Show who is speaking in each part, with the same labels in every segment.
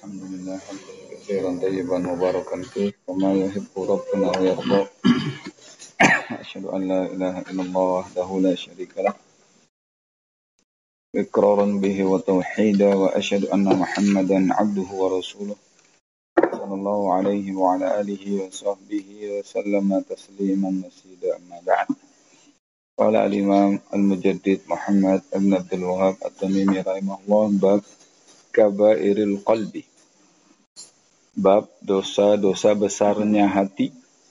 Speaker 1: الحمد لله حمدا كثيرا طيبا مباركا فيه وما يحب ربنا ويرضى. أشهد أن لا إله إلا الله وحده لا شريك له إقرارا به وتوحيدا، وأشهد أن محمدا عبده ورسوله صلى الله عليه وعلى آله وصحبه وسلم تسليما مزيدا. أما بعد، قال الإمام المجدد محمد بن عبد الوهاب التميمي رحمه الله: باب kabairil qalbi, bab dosa-dosa besarnya hati.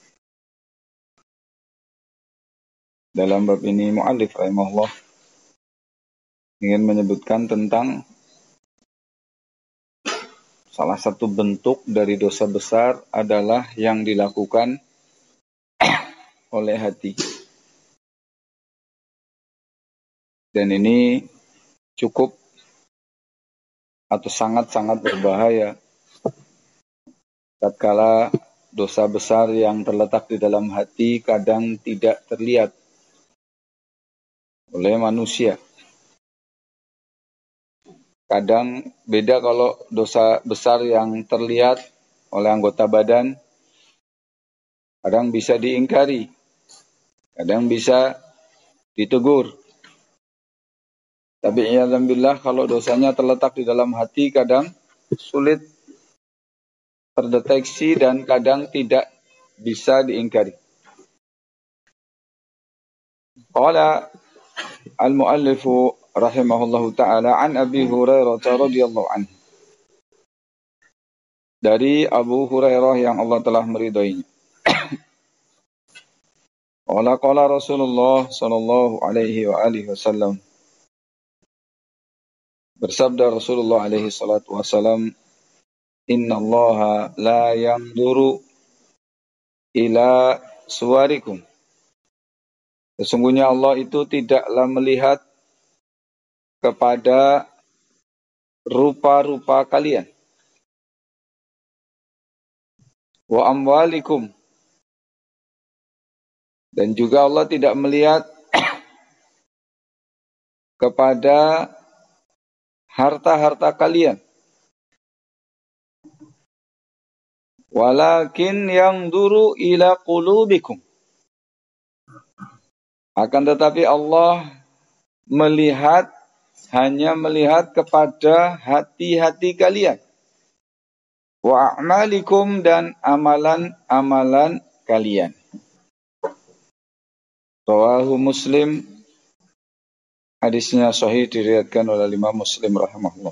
Speaker 1: Dalam bab ini mu'allif rahimahullah ingin menyebutkan tentang salah satu bentuk dari dosa besar adalah yang dilakukan oleh hati. Dan ini cukup atau sangat-sangat berbahaya tatkala dosa besar yang terletak di dalam hati kadang tidak terlihat oleh manusia. Kadang beda kalau dosa besar yang terlihat oleh anggota badan, kadang bisa diingkari, kadang bisa ditegur. Tapi alhamdulillah kalau dosanya terletak di dalam hati kadang sulit terdeteksi dan kadang tidak bisa diingkari. Qala al-muallifu rahimahullahu ta'ala an Abi Hurairah radhiyallahu anhu. Dari Abu Hurairah yang Allah telah meridainya. Qala Rasulullah sallallahu alaihi wa alihi wasallam. Bersabda Rasulullah alaihi salatu wasallam, innallaha la yanzuru ila suwarikum. Sesungguhnya Allah itu tidaklah melihat kepada rupa-rupa kalian. Wa amwalikum. Dan juga Allah tidak melihat kepada harta-harta kalian. Walakin yanzuru ila qulubikum. Akan tetapi Allah hanya melihat kepada hati-hati kalian. Wa a'malikum, dan amalan-amalan kalian. Rawahu Muslim. Hadisnya sahih, diriwayatkan oleh Imam Muslim rahimahullah.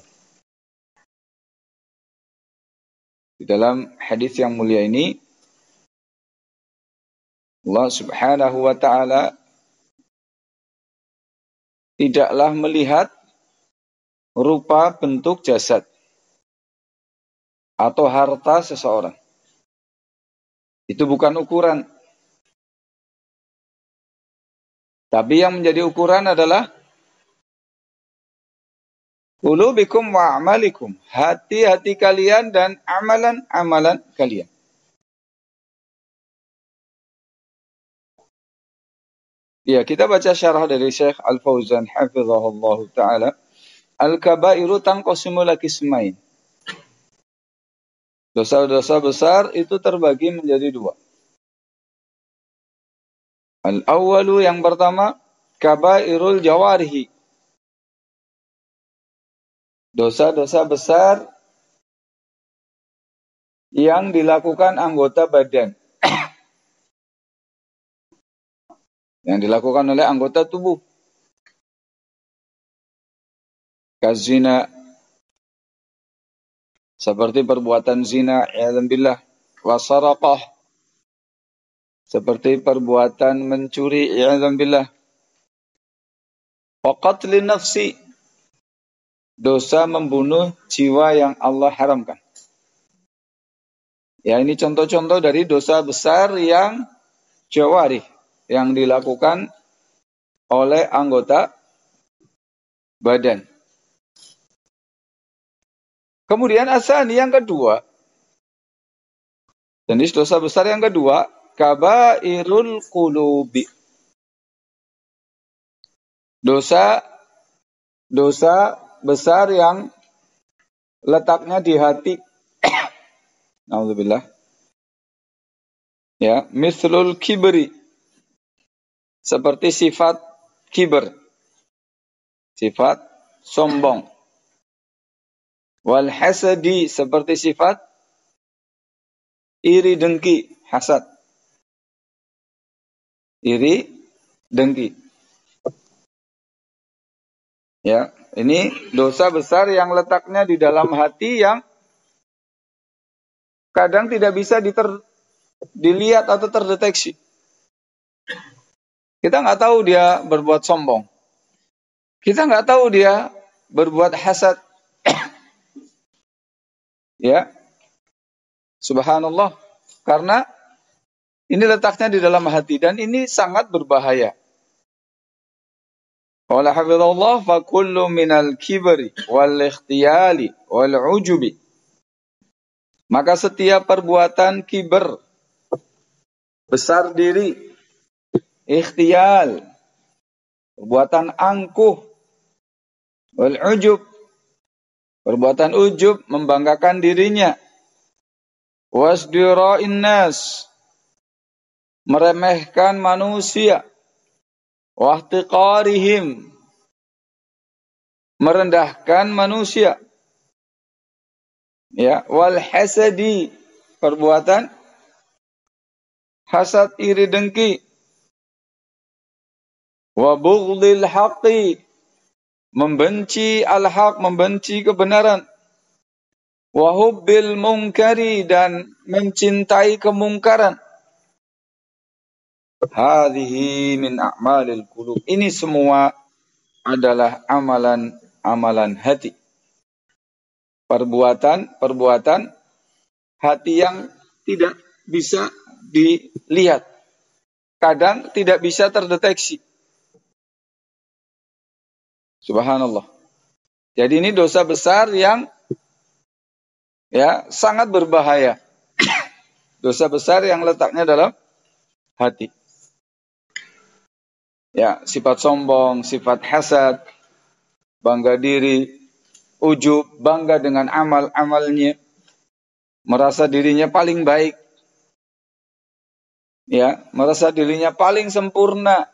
Speaker 1: Di dalam hadis yang mulia ini, Allah Subhanahu wa ta'ala tidaklah melihat rupa bentuk jasad atau harta seseorang. Itu bukan ukuran. Tapi yang menjadi ukuran adalah qulubikum wa a'malikum, hati-hati kalian dan amalan-amalan kalian. Ya, kita baca syarah dari Syekh Al-Fauzan hafizahullah ta'ala. Al-kabairu tanqasimu ila qismain. Dosa-dosa besar itu terbagi menjadi dua. Al-awwalu, yang pertama, kabairul jawarihi. Dosa-dosa besar yang dilakukan anggota badan. Yang dilakukan oleh anggota tubuh. Kazina, seperti perbuatan zina, ya'adzubillah, wasaraqah, seperti perbuatan mencuri, ya'adzubillah, wa qatlin nafsi, dosa membunuh jiwa yang Allah haramkan. Ya, ini contoh-contoh dari dosa besar yang jawarih, yang dilakukan oleh anggota badan. Kemudian asani, yang kedua, jenis dosa besar yang kedua, kabairul qulubi. Dosa besar yang letaknya di hati. Nauzubillah. Ya, mithlul kibri. Seperti sifat kiber. Sifat sombong. Wal hasadi, seperti sifat iri dengki, hasad. Iri dengki. Ya, ini dosa besar yang letaknya di dalam hati yang kadang tidak bisa dilihat atau terdeteksi. Kita nggak tahu dia berbuat sombong. Kita nggak tahu dia berbuat hasad. Ya, subhanallah. Karena ini letaknya di dalam hati dan ini sangat berbahaya. Qala hafizallah fa kullu minal kibri wal ikhtiyali wal ujubi. Maka setiap perbuatan kiber, besar diri, ikhtiyal, perbuatan angkuh, wal ujub, perbuatan ujub, membanggakan dirinya, wasdira'in nas, meremehkan manusia, wahtiqarihim, merendahkan manusia, ya, wal hasadi, perbuatan hasad, iri dengki, wa bughdil haqqi, membenci al-haq, membenci kebenaran, wa hubbil munkari, dan mencintai kemungkaran. Hadhihi min a'malil qulub. Ini semua adalah amalan hati. Perbuatan hati yang tidak bisa dilihat. Kadang tidak bisa terdeteksi. Subhanallah. Jadi ini dosa besar yang sangat berbahaya. Dosa besar yang letaknya dalam hati. Ya, sifat sombong, sifat hasad, bangga diri, ujub, bangga dengan amal-amalnya, merasa dirinya paling baik, ya, merasa dirinya paling sempurna,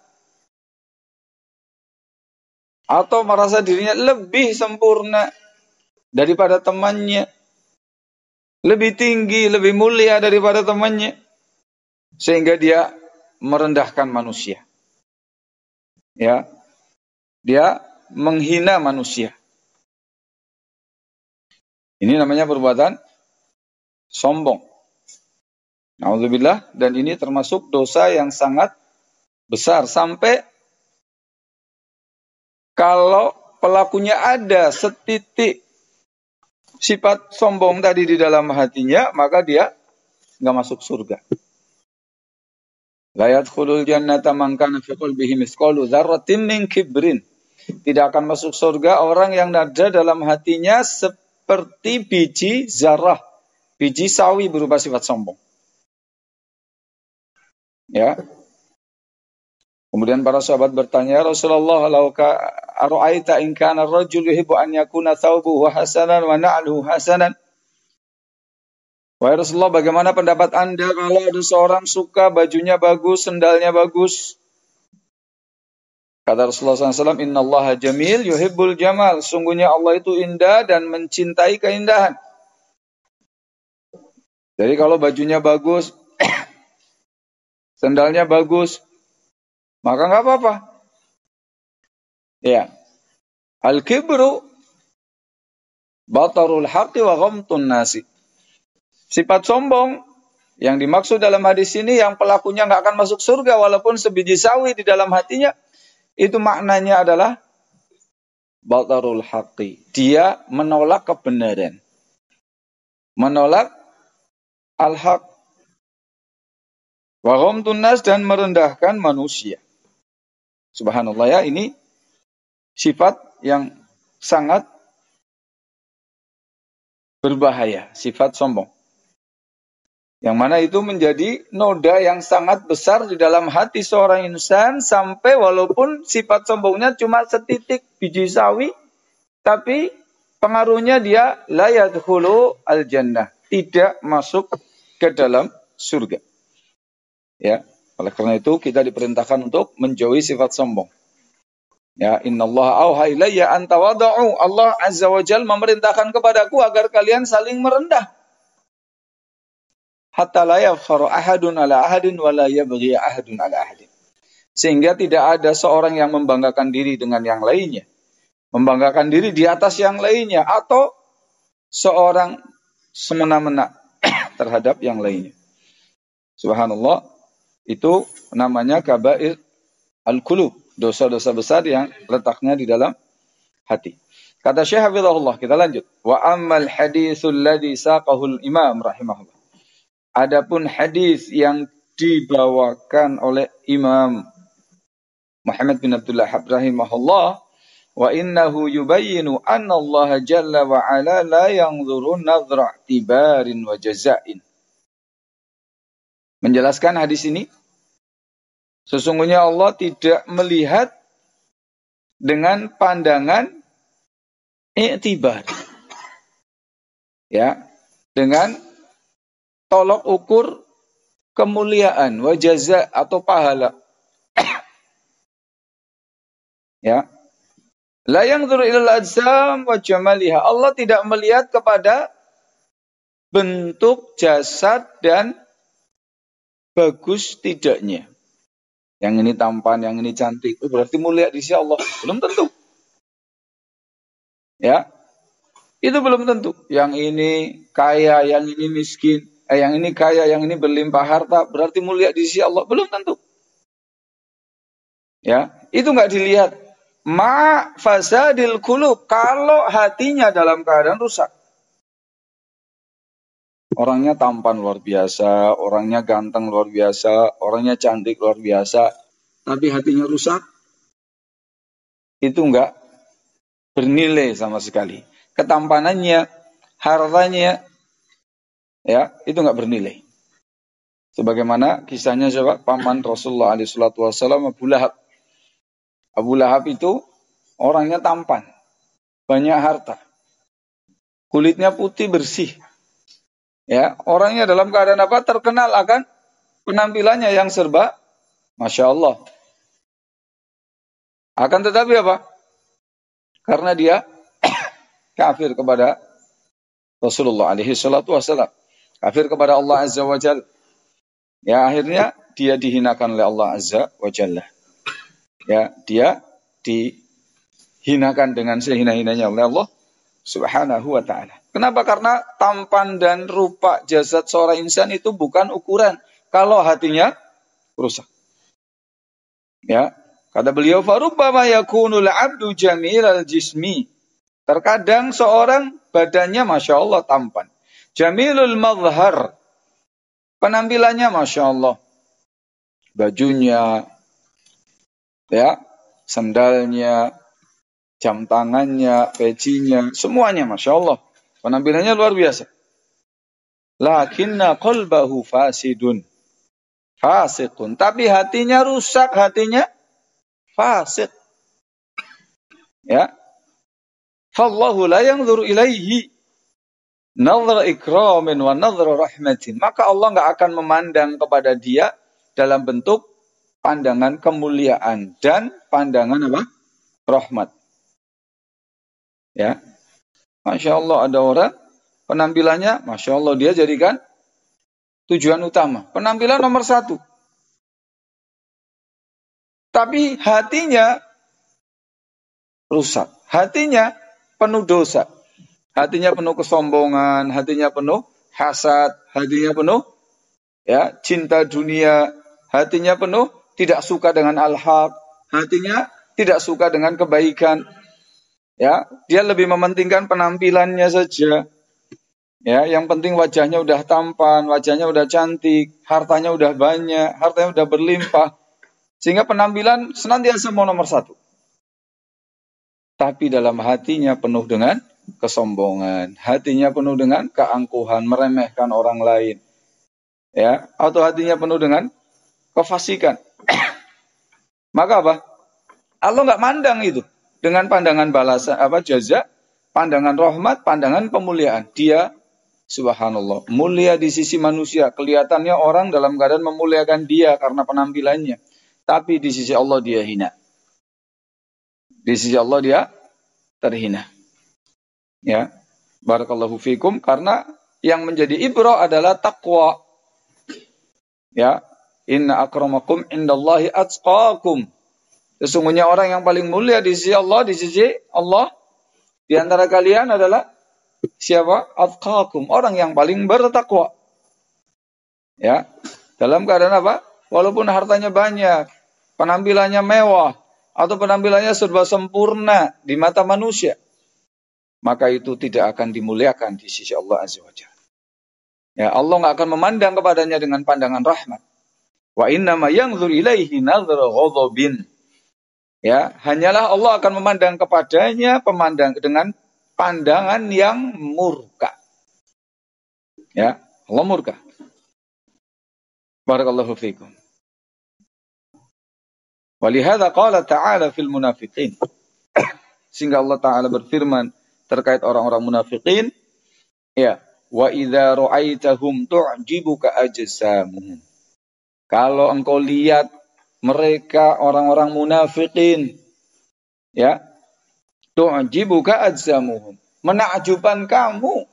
Speaker 1: atau merasa dirinya lebih sempurna daripada temannya, lebih tinggi, lebih mulia daripada temannya, sehingga dia merendahkan manusia. Ya, dia menghina manusia. Ini namanya perbuatan sombong. Nauzubillah, dan ini termasuk dosa yang sangat besar. Sampai kalau pelakunya ada setitik sifat sombong tadi di dalam hatinya, maka dia nggak masuk surga. La yadkhulul jannata man kana fi qalbihi mithqalu dzarratin min kibrin. Tidak akan masuk surga orang yang ada dalam hatinya seperti biji zarah, biji sawi berupa sifat sombong. Ya. Kemudian para sahabat bertanya, Rasulullah, lauka ara'aita in kana ar-rajul yuhibbu an yakuna thawbuhu hasanan wa na'luhu hasanan. Wahai Rasulullah, bagaimana pendapat Anda kalau ada seorang suka bajunya bagus, sendalnya bagus? Kata Rasulullah SAW, Innallaha jamil yuhibbul jamal. Sungguhnya Allah itu indah dan mencintai keindahan. Jadi kalau bajunya bagus, sendalnya bagus, maka nggak apa-apa. Ya. Al-kibru batarul haqqi wa ghamtun nasi. Sifat sombong yang dimaksud dalam hadis ini yang pelakunya nggak akan masuk surga walaupun sebiji sawi di dalam hatinya, itu maknanya adalah batarul haqqi. Dia menolak kebenaran. Menolak al-haq. Wa ghamtun nas, dan merendahkan manusia. Subhanallah, ya, ini sifat yang sangat berbahaya, sifat sombong. Yang mana itu menjadi noda yang sangat besar di dalam hati seorang insan, sampai walaupun sifat sombongnya cuma setitik biji sawi, tapi pengaruhnya dia la yadkhulu al-jannah. tidak masuk ke dalam surga. Ya, oleh karena itu kita diperintahkan untuk menjauhi sifat sombong. Ya, innallaha auha ilayya an tawadhu. Allah Azza wa Jalla memerintahkan kepadaku agar kalian saling merendah. Hatta la yafkharu ahadun ala ahadin wa la yabghi ahadun ala ahadin. Sehingga tidak ada seorang yang membanggakan diri dengan yang lainnya. Membanggakan diri di atas yang lainnya. Atau seorang semena-mena terhadap yang lainnya. Subhanallah. Itu namanya kabair al-qulub. Dosa-dosa besar yang letaknya di dalam hati. Kata Syekh Hafizahullah, kita lanjut. Wa ammal hadithul ladhi saqahul imam rahimahullah. Adapun hadis yang dibawakan oleh Imam Muhammad bin Abdullah rahimahullah, wa innahu yubayyinu anna Allah jalla wa ala la yanzuru nadhra tibarin wa jazain. Menjelaskan hadis ini, sesungguhnya Allah tidak melihat dengan pandangan i'tibar. Ya, dengan tolok ukur kemuliaan, wa jaza atau pahala. Ya. La yanzuru ilal ajsam wa jamaliha. Allah tidak melihat kepada bentuk jasad dan bagus tidaknya. Yang ini tampan, yang ini cantik. Berarti mulia di sisi Allah. Belum tentu. Ya. Itu belum tentu. Yang ini kaya, yang ini miskin. Yang ini kaya, yang ini berlimpah harta. Berarti mulia di sisi Allah. Belum tentu. Ya. Itu nggak dilihat. Ma fasadil qulub, kalau hatinya dalam keadaan rusak. Orangnya tampan luar biasa, orangnya ganteng luar biasa, orangnya cantik luar biasa, tapi hatinya rusak, itu enggak bernilai sama sekali. Ketampanannya, hartanya, ya, itu enggak bernilai. Sebagaimana kisahnya siapa? Paman Rasulullah SAW, Abu Lahab. Abu Lahab itu orangnya tampan, banyak harta, kulitnya putih bersih. Ya, orangnya dalam keadaan apa? Terkenal akan penampilannya yang serba Masya Allah. Akan tetapi apa? Karena dia kafir kepada Rasulullah SAW, kafir kepada Allah Azza wa Jalla. Ya, akhirnya dia dihinakan oleh Allah Azza wa Jalla. Ya, dia dihinakan dengan sehina-hinanya oleh Allah Subhanahu wa ta'ala. Kenapa? Karena tampan dan rupa jasad seorang insan itu bukan ukuran kalau hatinya rusak. Ya, kata beliau, farubbama yakunul 'abdu jamilal jismi. Terkadang seorang badannya Masya Allah tampan. Jamilul mazhar. Penampilannya Masya Allah. Bajunya, ya, sandalnya, jam tangannya, pecinya, semuanya Masya Allah. Penampilannya luar biasa. Lakinna qalbahu fasidun. Fasikun. Tapi hatinya rusak, hatinya fasik. Ya. Fallahu la yanzuru ilaihi nadhra ikramin wa nadhra rahmatin. Maka Allah enggak akan memandang kepada dia dalam bentuk pandangan kemuliaan dan pandangan apa? Rahmat. Ya. Masya Allah, ada orang penampilannya, Masya Allah, dia jadikan tujuan utama. Penampilan nomor 1. Tapi hatinya rusak. Hatinya penuh dosa. Hatinya penuh kesombongan, hatinya penuh hasad, hatinya penuh ya cinta dunia, hatinya penuh tidak suka dengan al-haq, hatinya tidak suka dengan kebaikan. Ya, dia lebih mementingkan penampilannya saja. Ya, yang penting wajahnya udah tampan, wajahnya udah cantik, hartanya udah banyak, hartanya udah berlimpah. Sehingga penampilan senantiasa mau nomor 1. Tapi dalam hatinya penuh dengan kesombongan, hatinya penuh dengan keangkuhan, meremehkan orang lain. Ya, atau hatinya penuh dengan kefasikan. Maka apa? Allah nggak mandang itu dengan pandangan balasan jaza, pandangan rahmat, pandangan pemuliaan. Dia Subhanallah. Mulia di sisi manusia. Kelihatannya orang dalam keadaan memuliakan dia karena penampilannya. Tapi di sisi Allah dia hina. Di sisi Allah dia terhina. Ya. Barakallahu fikum. Karena yang menjadi ibrah adalah taqwa. Ya. Inna akramakum indallahi atqakum. Sesungguhnya orang yang paling mulia di sisi Allah di antara kalian adalah siapa? Atqakum, orang yang paling bertakwa. Ya. Dalam keadaan apa? Walaupun hartanya banyak, penampilannya mewah, atau penampilannya serba sempurna di mata manusia, maka itu tidak akan dimuliakan di sisi Allah Azza wa Jalla. Ya, Allah nggak akan memandang kepadanya dengan pandangan rahmat. Wa innama yanzur ilaihi nazra ghadabin. Ya, hanyalah Allah akan memandang kepadanya dengan pandangan yang murka. Ya, Allah murka. Barakallahu fikum. Walihada qala ta'ala fil munafiqin. Sehingga Allah Ta'ala berfirman terkait orang-orang munafiqin, ya, wa idza ra'aitahum tu'jibuka ajsamuhum. Kalau engkau lihat mereka orang-orang munafikin, ya, tu'jibuka ajsamuhum, menakjubkan kamu,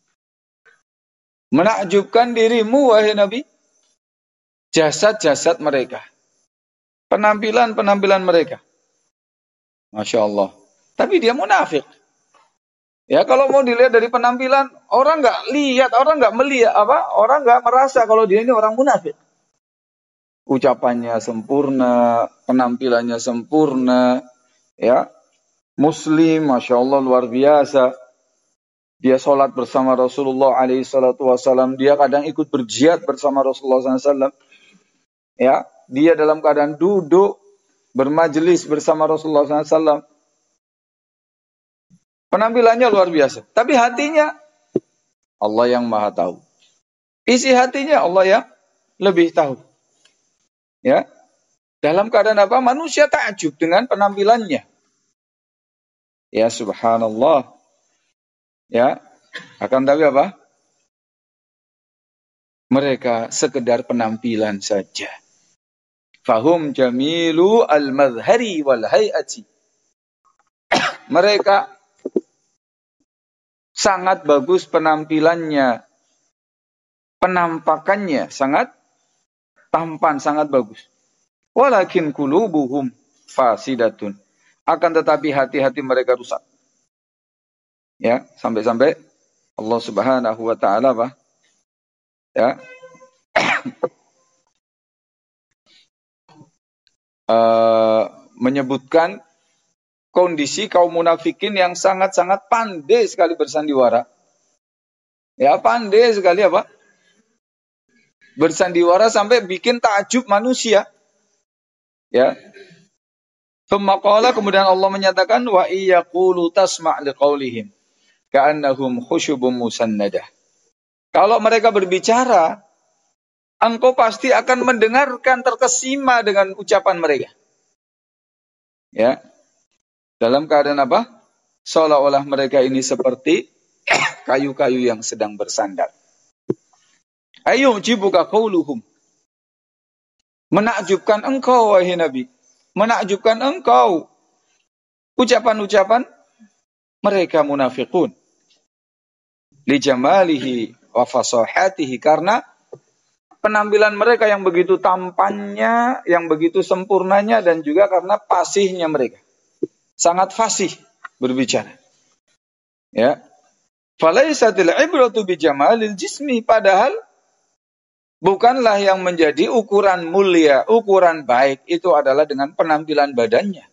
Speaker 1: menakjubkan dirimu wahai Nabi, jasad-jasad mereka, penampilan-penampilan mereka. Masya Allah. Tapi dia munafik. Ya, kalau mau dilihat dari penampilan, orang nggak lihat, orang nggak melihat, orang nggak merasa kalau dia ini orang munafik. Ucapannya sempurna, penampilannya sempurna, ya, Muslim, Masya Allah luar biasa. Dia sholat bersama Rasulullah SAW, dia kadang ikut berjihad bersama Rasulullah SAW. Ya, dia dalam keadaan duduk bermajelis bersama Rasulullah SAW. Penampilannya luar biasa. Tapi hatinya Allah yang maha tahu. Isi hatinya Allah yang lebih tahu. Ya. Dalam keadaan apa? Manusia takjub dengan penampilannya. Ya subhanallah. Ya. Akan tapi apa? Mereka sekedar penampilan saja. Fahum jamilu al-madhari wal hayati. Mereka sangat bagus penampilannya, penampakannya sangat tampan, sangat bagus. Walakin qulubuhum fasidatun. Akan tetapi hati-hati mereka rusak. Ya, sampai-sampai Allah Subhanahu wa taala ya, menyebutkan kondisi kaum munafikin yang sangat-sangat pandai sekali bersandiwara. Ya, pandai sekali bersandiwara sampai bikin takjub manusia. Ya. Kemudian Allah menyatakan wa iyaqulu tasma' liqaulihim ka'annahum khusyubun musannadah. Kalau mereka berbicara, engkau pasti akan mendengarkan terkesima dengan ucapan mereka. Ya. Dalam keadaan apa? Seolah-olah mereka ini seperti kayu-kayu yang sedang bersandar. Ayo jibuka qauluhum. Menakjubkan engkau wahai Nabi. Menakjubkan engkau. Ucapan-ucapan mereka munafiqun. Li jamalihi wa fasahatihi. Karena penampilan mereka yang begitu tampannya, yang begitu sempurnanya, dan juga karena fasihnya mereka. Sangat fasih berbicara. Ya. Falaisatil ibratu bi jamalil jismi, padahal bukanlah yang menjadi ukuran mulia, ukuran baik itu adalah dengan penampilan badannya.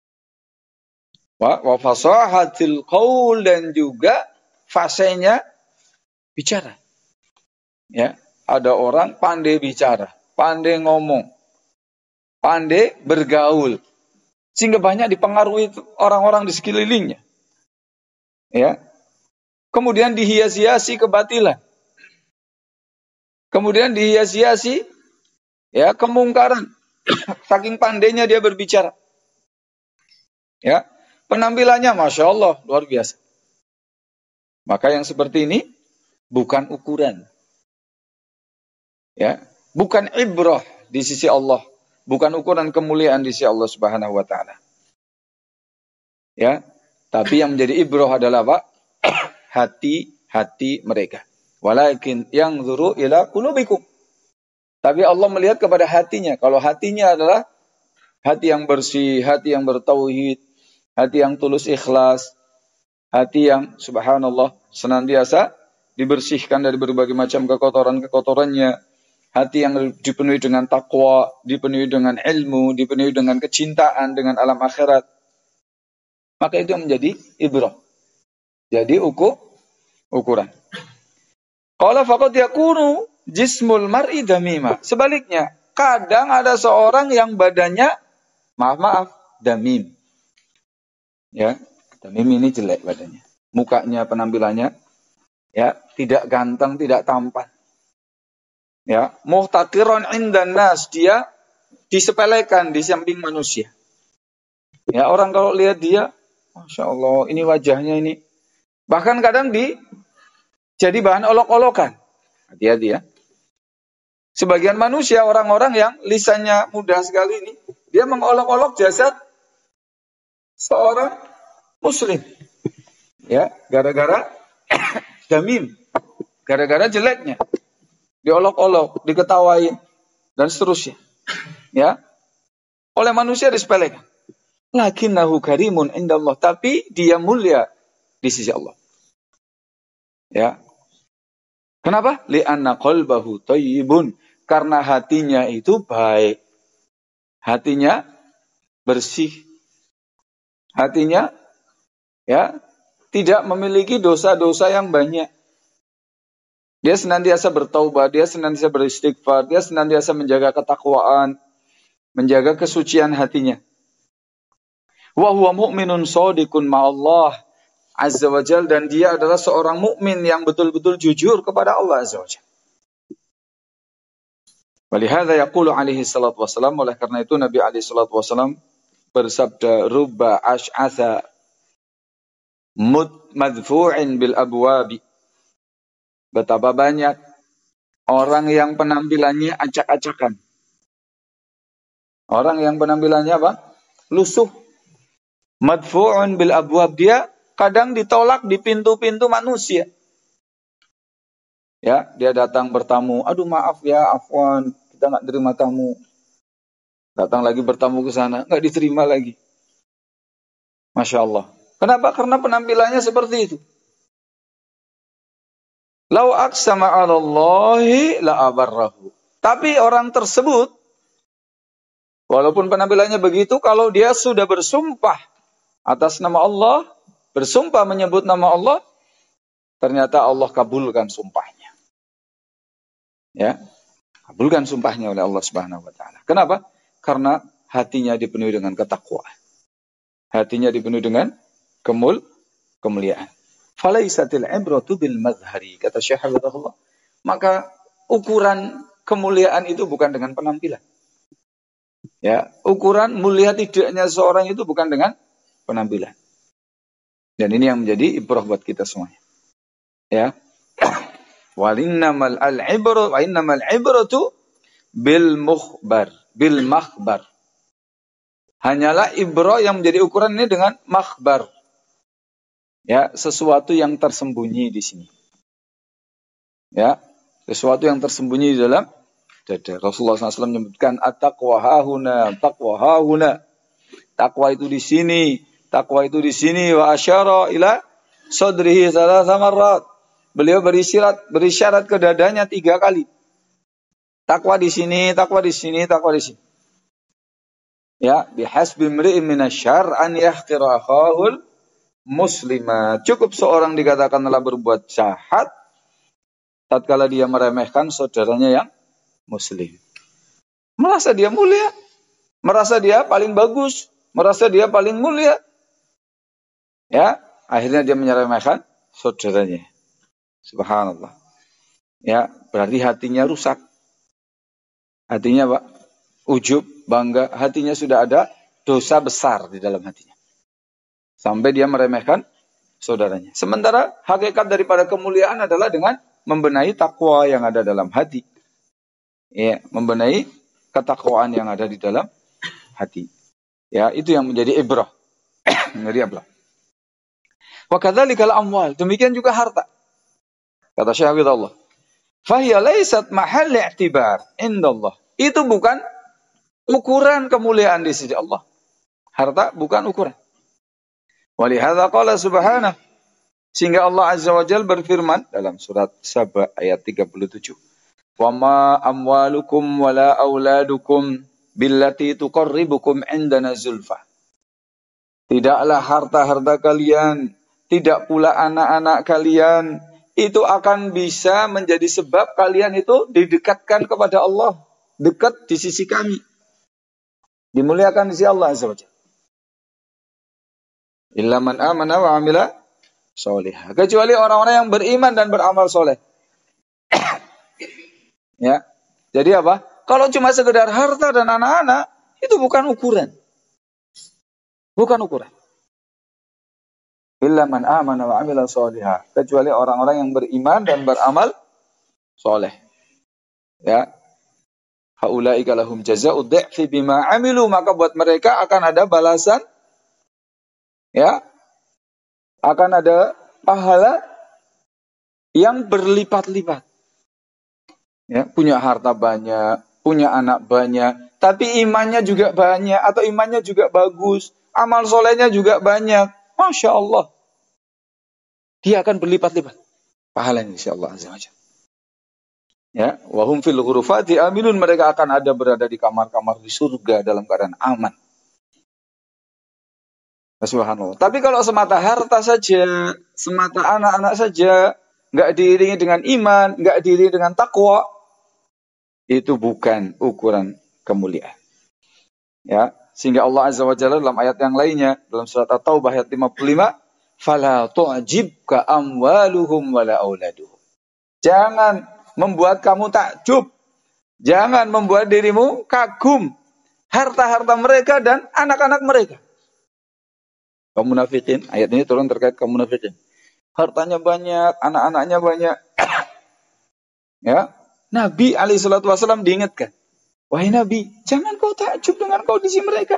Speaker 1: Wa fasahatil qaul, dan juga fasihnya bicara. Ya, ada orang pandai bicara, pandai ngomong, pandai bergaul, sehingga banyak dipengaruhi orang-orang di sekelilingnya. Ya. Kemudian dihias-hiasi kebatilan. Kemudian dihias-hiasi ya kemungkaran. Saking pandainya dia berbicara. Ya. Penampilannya Masya Allah luar biasa. Maka yang seperti ini bukan ukuran. Ya, bukan ibrah di sisi Allah, bukan ukuran kemuliaan di sisi Allah Subhanahu wa taala. Ya, tapi yang menjadi ibrah adalah apa? Hati-hati mereka. Walakin yanzuru ila qulubikum. Tapi Allah melihat kepada hatinya. Kalau hatinya adalah hati yang bersih, hati yang bertauhid, hati yang tulus ikhlas, hati yang subhanallah senantiasa dibersihkan dari berbagai macam kekotoran-kekotorannya, hati yang dipenuhi dengan takwa, dipenuhi dengan ilmu, dipenuhi dengan kecintaan dengan alam akhirat, maka itu yang menjadi ibrah. Jadi ukuran. Qala faqad yakunu jismul mar'i damima. Sebaliknya, kadang ada seorang yang badannya maaf damim. Ya, damim ini jelek badannya. Mukanya, penampilannya ya, tidak ganteng, tidak tampan. Ya, muhtaqiran indan nas, dia disepelekan di samping manusia. Ya, orang kalau lihat dia, Masya Allah, ini wajahnya ini. Bahkan kadang jadi bahan olok-olokan. Hati-hati ya. Sebagian manusia, orang-orang yang lisannya mudah sekali ini, dia mengolok-olok jasad seorang muslim. Ya, gara-gara damim. Gara-gara jeleknya. Diolok-olok, diketawain, dan seterusnya. Ya. Oleh manusia disepelekan. Lakinnahu karimun indallah. Tapi dia mulia di sisi Allah. Ya. Kenapa? Li'anna qalbahu thayyibun. Karena hatinya itu baik. Hatinya bersih. Hatinya ya tidak memiliki dosa-dosa yang banyak. Dia senantiasa bertaubat, dia senantiasa beristighfar, dia senantiasa menjaga ketakwaan, menjaga kesucian hatinya. Wa huwa mu'minun shadiqun ma'allah Azza wa Jal, dan dia adalah seorang mukmin yang betul-betul jujur kepada Allah Azza wa Jal. Walihada yaqulu alaihi salatu wassalam, oleh karena itu Nabi alaihi salatu wassalam bersabda, rubba ash'atha madfu'in bil abwabi. Betapa banyak orang yang penampilannya acak-acakan. Orang yang penampilannya apa? Lusuh. Madfu'un bil abwab, dia kadang ditolak di pintu-pintu manusia. Ya, dia datang bertamu. Aduh maaf ya, afwan, kita nggak terima tamu. Datang lagi bertamu ke sana, nggak diterima lagi. Masya Allah. Kenapa? Karena penampilannya seperti itu. Lau aqsama 'ala Allahi la abarrahu. Tapi orang tersebut, walaupun penampilannya begitu, kalau dia sudah bersumpah atas nama Allah, bersumpah menyebut nama Allah, ternyata Allah kabulkan sumpahnya. Ya, kabulkan sumpahnya oleh Allah Subhanahu wa taala. Kenapa? Karena hatinya dipenuhi dengan ketakwaan. Hatinya dipenuhi dengan kemuliaan. Falaisatil ibratu bil mazhari, kata Syekh Habibullah. Maka ukuran kemuliaan itu bukan dengan penampilan. Ya, ukuran mulia tidaknya seorang itu bukan dengan penampilan. Dan ini yang menjadi ibrah buat kita semuanya. Ya. Walinnamal ibratu bil makhbar. Hanyalah ibrah yang menjadi ukuran ini dengan makhbar. Ya, sesuatu yang tersembunyi di sini. Ya, sesuatu yang tersembunyi di dalam dada. Rasulullah SAW menyebutkan at-taqwa hahuna, taqwa hahuna. Takwa itu di sini, takwa itu di sini. Wa asyara ila sadrihi thalatha marrat. Beliau berisyarat ke dadanya 3 kali. Takwa di sini, takwa di sini, takwa di sini. Ya, bihasbi imri'in minasyarr an yahqira akhahul muslimah. Cukup seorang dikatakan telah berbuat jahat tatkala dia meremehkan saudaranya yang muslim. Merasa dia mulia, merasa dia paling bagus, merasa dia paling mulia. Ya, akhirnya dia menyeremehkan saudaranya. Subhanallah. Ya, berarti hatinya rusak. Hatinya Pak, ujub, bangga, hatinya sudah ada dosa besar di dalam hatinya. Sampai dia meremehkan saudaranya. Sementara hakikat daripada kemuliaan adalah dengan membenahi takwa yang ada dalam hati. Ya, membenahi ketakwaan yang ada di dalam hati. Ya, itu yang menjadi ibrah. Menjadi ibrah. Wa kadzalikal amwal, demikian juga harta. Kata Syekh Allah, fahiya laysat mahall i'tibar indallah. Itu bukan ukuran kemuliaan di sisi Allah. Harta bukan ukuran. Walihadza qala subhanahu, sehingga Allah Azza wa Jalla berfirman dalam surat Saba ayat 37. Wa ma amwalukum wala auladukum billati tuqarribukum indana zulfa. Tidaklah harta-harta kalian, tidak pula anak-anak kalian, itu akan bisa menjadi sebab kalian itu didekatkan kepada Allah, dekat di sisi kami, dimuliakan di sisi Allah Azza wa Jalla. Illa man amana wa amila sholihah. Kecuali orang-orang yang beriman dan beramal soleh. Ya. Jadi apa? Kalau cuma sekedar harta dan anak-anak, itu bukan ukuran. Bukan ukuran. Illa man amana wa amila sholihah. Kecuali orang-orang yang beriman dan beramal soleh. Ya. Haulaika lahum jazaa'ud dhi'fi bima amilu, maka buat mereka akan ada balasan, ya, akan ada pahala yang berlipat-lipat. Ya, punya harta banyak, punya anak banyak, tapi imannya juga banyak atau imannya juga bagus, amal solehnya juga banyak, masya Allah, dia akan berlipat-lipat pahalanya insya Allah azza wajalla. Ya, wahum fil ghurufati aminun, mereka akan ada berada di kamar-kamar di surga dalam keadaan aman. Subhanallah. Tapi kalau semata harta saja, semata anak-anak saja, nggak diiringi dengan iman, nggak diiringi dengan takwa, itu bukan ukuran kemuliaan. Ya, sehingga Allah Azza wa Jalla dalam ayat yang lainnya, dalam surat At-Taubah ayat 55, fala tu'jibka amwaluhum wala auladuhum. Jangan membuat kamu takjub, jangan membuat dirimu kagum harta-harta mereka dan anak-anak mereka. Kaum munafikin, ayat ini turun terkait kaum munafikin. Hartanya banyak, anak-anaknya banyak. Ya, Nabi alaihissalam diingatkan, wahai Nabi, jangan kau takjub dengan kondisi mereka.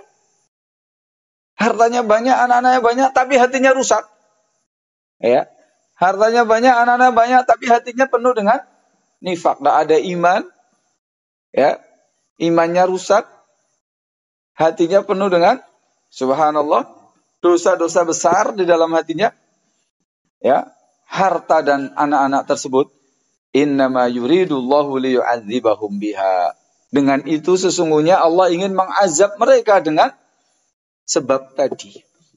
Speaker 1: Hartanya banyak, anak-anaknya banyak, tapi hatinya rusak. Ya, hartanya banyak, anak-anaknya banyak, tapi hatinya penuh dengan nifak. Tidak ada iman. Ya, imannya rusak, hatinya penuh dengan subhanallah, dosa-dosa besar di dalam hatinya. Ya, harta dan anak-anak tersebut, innama yuridullahu liyu'adzibahum biha. Dengan itu sesungguhnya Allah ingin mengazab mereka dengan sebab tadi.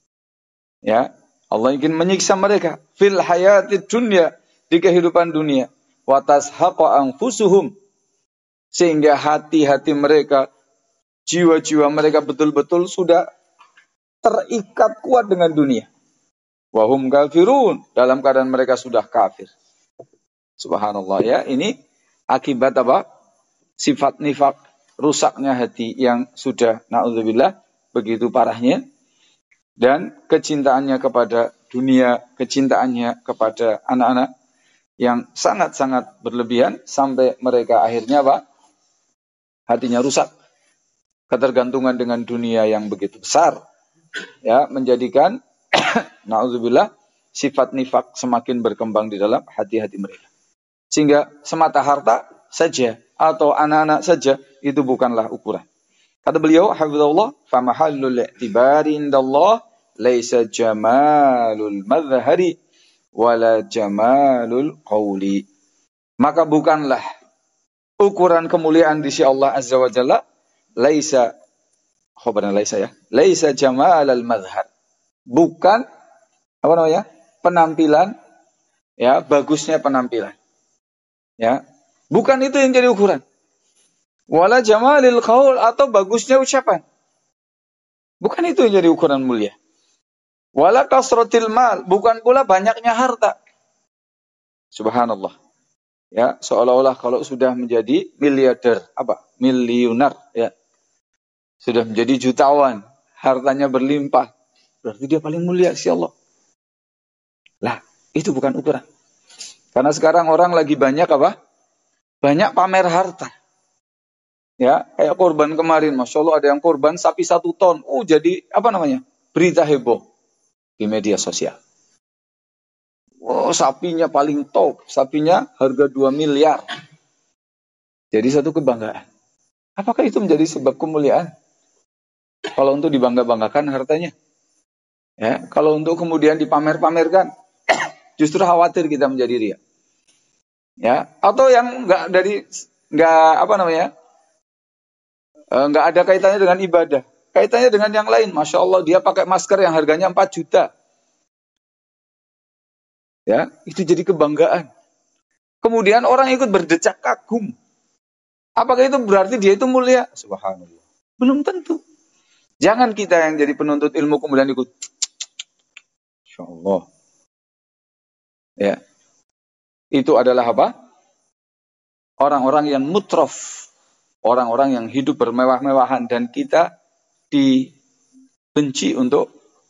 Speaker 1: Ya, Allah ingin menyiksa mereka fil hayatid dunya, di kehidupan dunia, wa tashaqqa anfusuhum, sehingga hati-hati mereka, jiwa-jiwa mereka betul-betul sudah terikat kuat dengan dunia. Wahum kafirun, dalam keadaan mereka sudah kafir. Subhanallah, ya, ini akibat apa? Sifat nifak, rusaknya hati yang sudah na'udzubillah begitu parahnya, dan kecintaannya kepada dunia, kecintaannya kepada anak-anak yang sangat-sangat berlebihan sampai mereka akhirnya apa? Hatinya rusak. Ketergantungan dengan dunia yang begitu besar, ya, menjadikan na'udzubillah sifat nifak semakin berkembang di dalam hati-hati mereka. Sehingga semata harta saja atau anak-anak saja itu bukanlah ukuran. Kata beliau, hafizahullah, fa mahallul i'tibari indallah laisa jamalul madhhari wala jamalul qawli. Maka bukanlah ukuran kemuliaan di sisi Allah Azza wa Jalla laisa ya, laisa jamalul madhhar. Bukan apa namanya? Penampilan, ya, bagusnya penampilan. Ya. Bukan itu yang jadi ukuran. Wala jamalil qaul, atau bagusnya ucapan. Bukan itu yang jadi ukuran mulia. Wala kasratil mal, bukan pula banyaknya harta. Subhanallah. Ya, seolah-olah kalau sudah menjadi miliarder, miliuner, ya. Sudah menjadi jutawan, hartanya berlimpah, berarti dia paling mulia si Allah. Lah, itu bukan ukuran. Karena sekarang orang lagi banyak apa? Banyak pamer harta. Ya, kayak korban kemarin, Masya Allah ada yang korban sapi 1 ton. Jadi apa namanya? Berita heboh di media sosial. Sapinya paling top, sapinya harga 2 miliar. Jadi satu kebanggaan. Apakah itu menjadi sebab kemuliaan? Kalau untuk dibangga-banggakan hartanya. Ya, kalau untuk kemudian dipamer-pamerkan, justru khawatir kita menjadi riya. Ya, atau yang nggak ada kaitannya dengan ibadah, kaitannya dengan yang lain. Masya Allah dia pakai masker yang harganya 4 juta. Ya, itu jadi kebanggaan. Kemudian orang ikut berdecak kagum. Apakah itu berarti dia itu mulia? Subhanallah. Belum tentu. Jangan kita yang jadi penuntut ilmu kemudian ikut. Insya Allah. Ya. Itu adalah apa? Orang-orang yang mutrof. Orang-orang yang hidup bermewah-mewahan. Dan kita dibenci untuk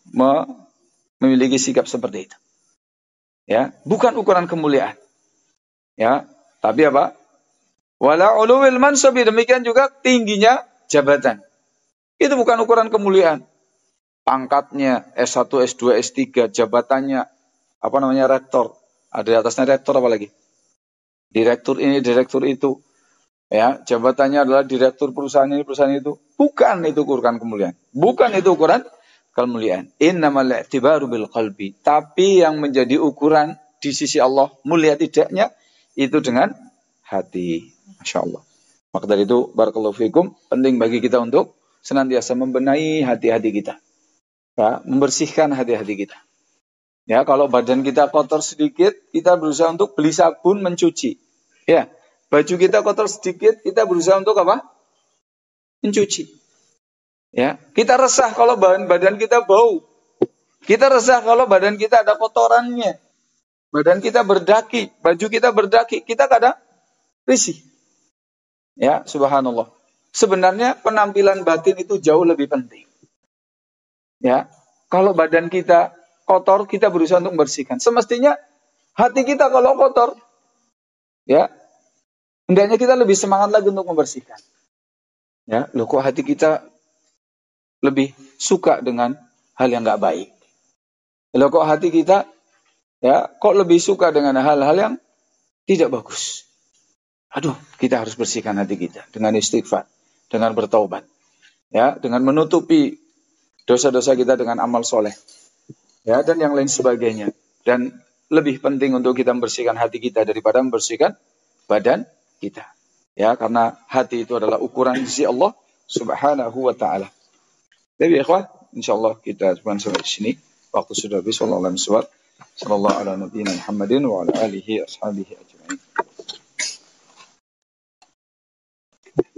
Speaker 1: memiliki sikap seperti itu. Ya, bukan ukuran kemuliaan. Ya, tapi apa? Wala uluwil mansabi, demikian juga tingginya jabatan. Itu bukan ukuran kemuliaan. Pangkatnya S1, S2, S3, jabatannya apa namanya rektor. Ada di atasnya rektor apa lagi? Direktur ini, direktur itu. Ya, jabatannya adalah direktur perusahaan ini, perusahaan itu. Bukan itu ukuran kemuliaan. Bukan itu ukuran kemuliaan. Innamal i'tibaru bil qalbi. Tapi yang menjadi ukuran di sisi Allah mulia tidaknya itu dengan hati. Masya Allah. Maka dari itu, barakallahu fikum, penting bagi kita untuk senantiasa membenahi hati-hati kita. Ya, membersihkan hati-hati kita. Ya, kalau badan kita kotor sedikit, kita berusaha untuk beli sabun mencuci. Ya, baju kita kotor sedikit, kita berusaha untuk apa? Mencuci. Ya, kita resah kalau badan kita bau. Kita resah kalau badan kita ada kotorannya. Badan kita berdaki, baju kita berdaki, kita kadang risih. Ya, subhanallah. Sebenarnya penampilan batin itu jauh lebih penting. Ya, kalau badan kita kotor, kita berusaha untuk membersihkan. Semestinya hati kita kalau kotor, ya, hendaknya kita lebih semangat lagi untuk membersihkan. Ya, loh kok hati kita lebih suka dengan hal yang nggak baik. Loh kok hati kita, ya, kok lebih suka dengan hal-hal yang tidak bagus. Aduh, kita harus bersihkan hati kita dengan istighfar, dengan bertaubat, ya, dengan menutupi dosa-dosa kita dengan amal soleh, ya, dan yang lain sebagainya. Dan lebih penting untuk kita membersihkan hati kita daripada membersihkan badan kita, ya, karena hati itu adalah ukuran di sisi Allah Subhanahu wa Ta'ala. Jadi, ikhwah, insyaallah kita cuma sampai di sini. Waktu sudah habis. Sallallahu ala nabiyina Muhammadin wa ala alihi ashabihi ajma'in.